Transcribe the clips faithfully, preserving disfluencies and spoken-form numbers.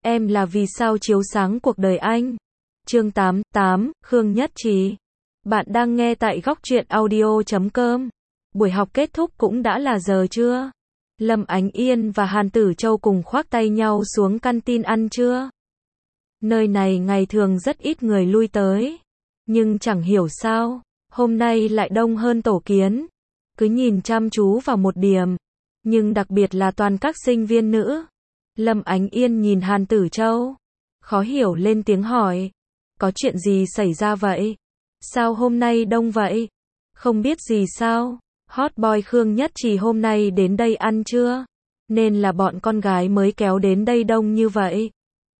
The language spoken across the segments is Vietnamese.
Em là vì sao chiếu sáng cuộc đời anh. Chương tám, tám, Khương Nhất Trì. Bạn đang nghe tại góc truyện audio chấm com. Buổi học kết thúc cũng đã là giờ trưa. Lâm Ánh Yên và Hàn Tử Châu cùng khoác tay nhau xuống canteen ăn trưa. Nơi này ngày thường rất ít người lui tới. Nhưng chẳng hiểu sao, hôm nay lại đông hơn tổ kiến. Cứ nhìn chăm chú vào một điểm. Nhưng đặc biệt là toàn các sinh viên nữ. Lâm Ánh Yên nhìn Hàn Tử Châu. Khó hiểu lên tiếng hỏi. Có chuyện gì xảy ra vậy? Sao hôm nay đông vậy? Không biết gì sao? Hot boy Khương Nhất Trì hôm nay đến đây ăn trưa. Nên là bọn con gái mới kéo đến đây đông như vậy.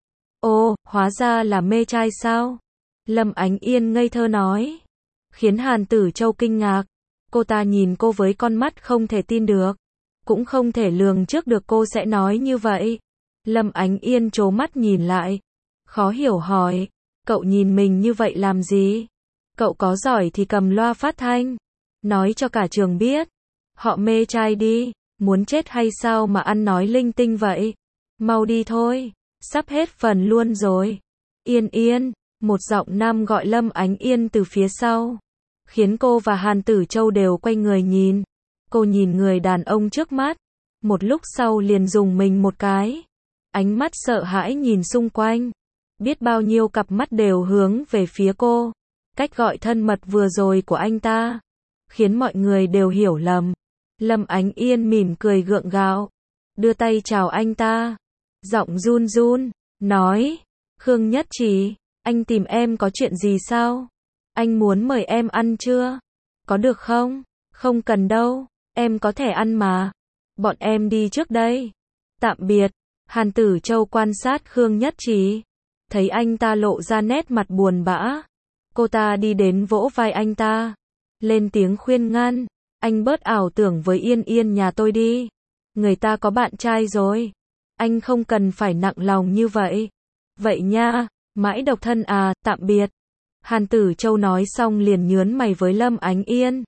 Ồ, hóa ra là mê trai sao? Lâm Ánh Yên ngây thơ nói. Khiến Hàn Tử Châu kinh ngạc. Cô ta nhìn cô với con mắt không thể tin được. Cũng không thể lường trước được cô sẽ nói như vậy. Lâm Ánh Yên trố mắt nhìn lại. Khó hiểu hỏi. Cậu nhìn mình như vậy làm gì? Cậu có giỏi thì cầm loa phát thanh. Nói cho cả trường biết. Họ mê trai đi. Muốn chết hay sao mà ăn nói linh tinh vậy? Mau đi thôi. Sắp hết phần luôn rồi. Yên Yên. Một giọng nam gọi Lâm Ánh Yên từ phía sau. Khiến cô và Hàn Tử Châu đều quay người nhìn. Cô nhìn người đàn ông trước mắt. Một lúc sau liền dùng mình một cái. Ánh mắt sợ hãi nhìn xung quanh. Biết bao nhiêu cặp mắt đều hướng về phía cô. Cách gọi thân mật vừa rồi của anh ta. Khiến mọi người đều hiểu lầm. Lâm Ánh Yên mỉm cười gượng gạo. Đưa tay chào anh ta. Giọng run run. Nói. Khương Nhất Trì. Anh tìm em có chuyện gì sao? Anh muốn mời em ăn trưa. Có được không? Không cần đâu. Em có thể ăn mà. Bọn em đi trước đây. Tạm biệt. Hàn Tử Châu quan sát Khương Nhất Trì. Thấy anh ta lộ ra nét mặt buồn bã. Cô ta đi đến vỗ vai anh ta. Lên tiếng khuyên ngăn. Anh bớt ảo tưởng với Yên Yên nhà tôi đi. Người ta có bạn trai rồi. Anh không cần phải nặng lòng như vậy. Vậy nha, mãi độc thân à, tạm biệt. Hàn Tử Châu nói xong liền nhớn mày với Lâm Ánh Yên.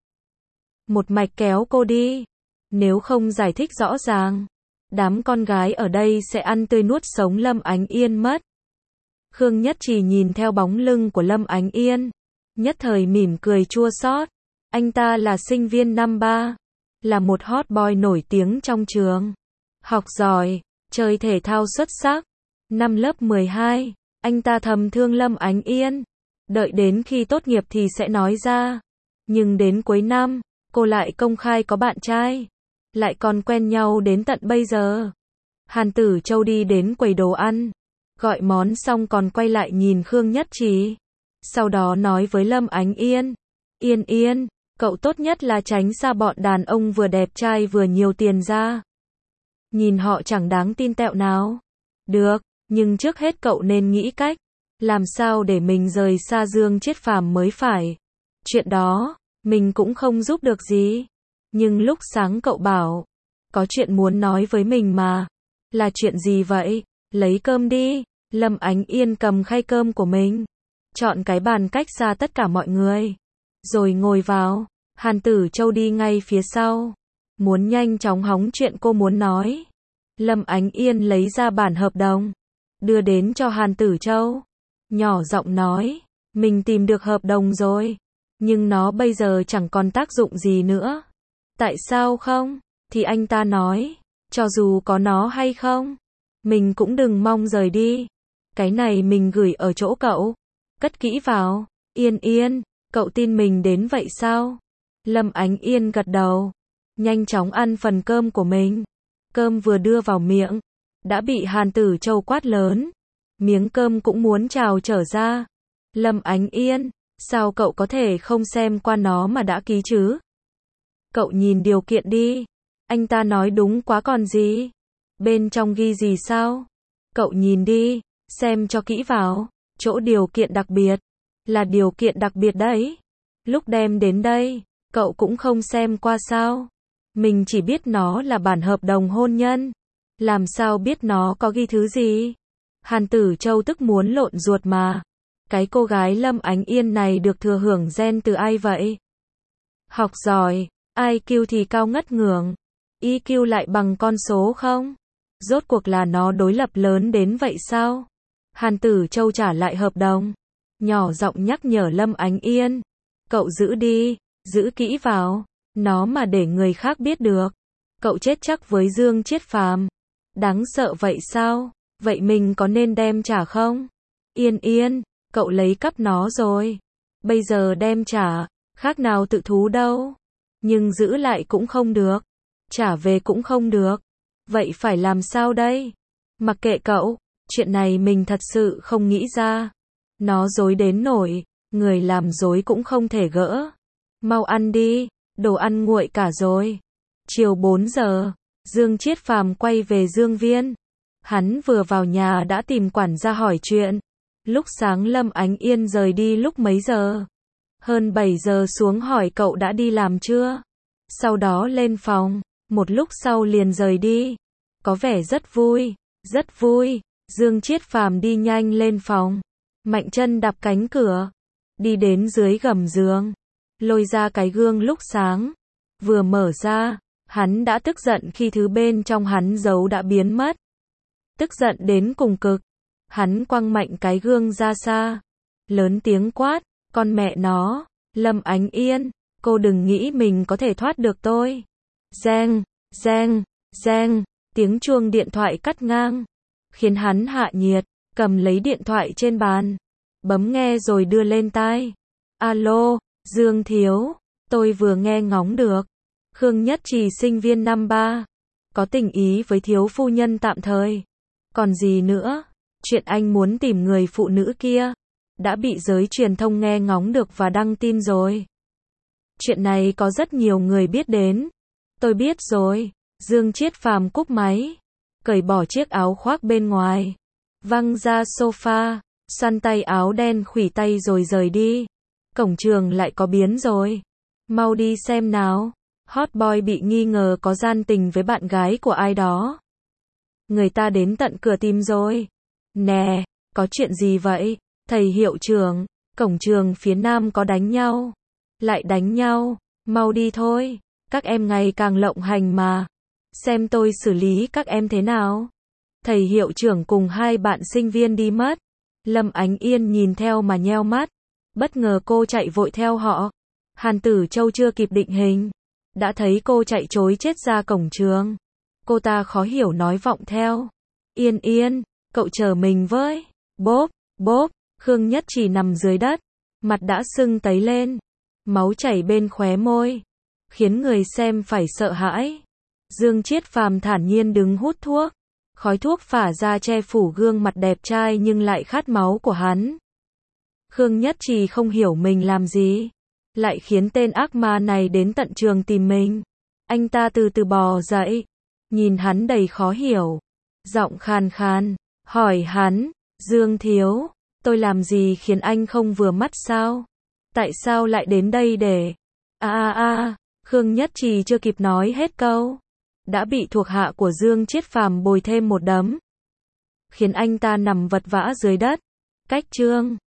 Một mạch kéo cô đi. Nếu không giải thích rõ ràng, đám con gái ở đây sẽ ăn tươi nuốt sống Lâm Ánh Yên mất. Khương Nhất Trì nhìn theo bóng lưng của Lâm Ánh Yên. Nhất thời mỉm cười chua xót. Anh ta là sinh viên năm ba. Là một hot boy nổi tiếng trong trường. Học giỏi, chơi thể thao xuất sắc. Năm lớp mười hai, anh ta thầm thương Lâm Ánh Yên. Đợi đến khi tốt nghiệp thì sẽ nói ra. Nhưng đến cuối năm, cô lại công khai có bạn trai. Lại còn quen nhau đến tận bây giờ. Hàn Tử Châu đi đến quầy đồ ăn. Gọi món xong còn quay lại nhìn Khương Nhất Trì. Sau đó nói với Lâm Ánh Yên. Yên Yên, cậu tốt nhất là tránh xa bọn đàn ông vừa đẹp trai vừa nhiều tiền ra. Nhìn họ chẳng đáng tin tẹo nào. Được, nhưng trước hết cậu nên nghĩ cách. Làm sao để mình rời xa Dương Chiết Phàm mới phải. Chuyện đó, mình cũng không giúp được gì. Nhưng lúc sáng cậu bảo, có chuyện muốn nói với mình mà. Là chuyện gì vậy? Lấy cơm đi. Lâm Ánh Yên cầm khay cơm của mình. Chọn cái bàn cách xa tất cả mọi người. Rồi ngồi vào. Hàn Tử Châu đi ngay phía sau. Muốn nhanh chóng hóng chuyện cô muốn nói. Lâm Ánh Yên lấy ra bản hợp đồng. Đưa đến cho Hàn Tử Châu. Nhỏ giọng nói. Mình tìm được hợp đồng rồi. Nhưng nó bây giờ chẳng còn tác dụng gì nữa. Tại sao không? Thì anh ta nói. Cho dù có nó hay không, mình cũng đừng mong rời đi. Cái này mình gửi ở chỗ cậu. Cất kỹ vào. Yên Yên, cậu tin mình đến vậy sao? Lâm Ánh Yên gật đầu. Nhanh chóng ăn phần cơm của mình. Cơm vừa đưa vào miệng, đã bị Hàn Tử Châu quát lớn. Miếng cơm cũng muốn trào trở ra. Lâm Ánh Yên, sao cậu có thể không xem qua nó mà đã ký chứ? Cậu nhìn điều kiện đi. Anh ta nói đúng quá còn gì. Bên trong ghi gì sao? Cậu nhìn đi, xem cho kỹ vào. Chỗ điều kiện đặc biệt. Là điều kiện đặc biệt đấy. Lúc đem đến đây, cậu cũng không xem qua sao? Mình chỉ biết nó là bản hợp đồng hôn nhân. Làm sao biết nó có ghi thứ gì? Hàn Tử Châu tức muốn lộn ruột mà. Cái cô gái Lâm Ánh Yên này được thừa hưởng gen từ ai vậy? Học giỏi, i kiu thì cao ngất ngưởng. i kiu lại bằng con số không? Rốt cuộc là nó đối lập lớn đến vậy sao? Hàn Tử Châu trả lại hợp đồng, nhỏ giọng nhắc nhở Lâm Ánh Yên. Cậu giữ đi, giữ kỹ vào, nó mà để người khác biết được. Cậu chết chắc với Dương Chiết Phàm. Đáng sợ vậy sao? Vậy mình có nên đem trả không? Yên Yên, cậu lấy cắp nó rồi. Bây giờ đem trả, khác nào tự thú đâu. Nhưng giữ lại cũng không được. Trả về cũng không được. Vậy phải làm sao đây? Mặc kệ cậu, chuyện này mình thật sự không nghĩ ra. Nó dối đến nổi, người làm dối cũng không thể gỡ. Mau ăn đi, đồ ăn nguội cả rồi. Chiều bốn giờ, Dương Chiết Phàm quay về Dương Viên. Hắn vừa vào nhà đã tìm quản gia hỏi chuyện. Lúc sáng Lâm Ánh Yên rời đi lúc mấy giờ? Hơn bảy giờ xuống hỏi cậu đã đi làm chưa? Sau đó lên phòng, một lúc sau liền rời đi. Có vẻ rất vui, rất vui. Dương Chiết Phàm đi nhanh lên phòng. Mạnh chân đạp cánh cửa, đi đến dưới gầm giường, lôi ra cái gương lúc sáng. Vừa mở ra, hắn đã tức giận khi thứ bên trong hắn giấu đã biến mất. Tức giận đến cùng cực, hắn quăng mạnh cái gương ra xa, lớn tiếng quát, con mẹ nó, Lâm Ánh Yên, cô đừng nghĩ mình có thể thoát được tôi. Reng, reng, reng, tiếng chuông điện thoại cắt ngang, khiến hắn hạ nhiệt, cầm lấy điện thoại trên bàn, bấm nghe rồi đưa lên tai. Alo, Dương Thiếu, tôi vừa nghe ngóng được. Khương Nhất Trì sinh viên năm ba, có tình ý với thiếu phu nhân tạm thời. Còn gì nữa? Chuyện anh muốn tìm người phụ nữ kia đã bị giới truyền thông nghe ngóng được và đăng tin rồi. Chuyện này có rất nhiều người biết đến. Tôi biết rồi. Dương Chiết Phàm cúp máy, cởi bỏ chiếc áo khoác bên ngoài, văng ra sofa, săn tay áo đen khuỷu tay rồi rời đi. Cổng trường lại có biến rồi. Mau đi xem nào. Hot boy bị nghi ngờ có gian tình với bạn gái của ai đó. Người ta đến tận cửa tìm rồi. Nè, có chuyện gì vậy? Thầy hiệu trưởng, cổng trường phía nam có đánh nhau. Lại đánh nhau, mau đi thôi. Các em ngày càng lộng hành mà. Xem tôi xử lý các em thế nào. Thầy hiệu trưởng cùng hai bạn sinh viên đi mất. Lâm Ánh Yên nhìn theo mà nheo mắt. Bất ngờ cô chạy vội theo họ. Hàn Tử Châu chưa kịp định hình, đã thấy cô chạy trối chết ra cổng trường. Cô ta khó hiểu nói vọng theo. Yên Yên, cậu chờ mình với. Bốp, bốp, Khương Nhất Trì nằm dưới đất, mặt đã sưng tấy lên, máu chảy bên khóe môi, khiến người xem phải sợ hãi. Dương Chiết Phàm thản nhiên đứng hút thuốc, khói thuốc phả ra che phủ gương mặt đẹp trai nhưng lại khát máu của hắn. Khương Nhất Trì không hiểu mình làm gì, lại khiến tên ác ma này đến tận trường tìm mình. Anh ta từ từ bò dậy, nhìn hắn đầy khó hiểu, giọng khàn khàn, hỏi hắn, Dương Thiếu, tôi làm gì khiến anh không vừa mắt sao? Tại sao lại đến đây để... a a a, Khương Nhất Trì chưa kịp nói hết câu, đã bị thuộc hạ của Dương Chiết Phàm bồi thêm một đấm, khiến anh ta nằm vật vã dưới đất. Cách chương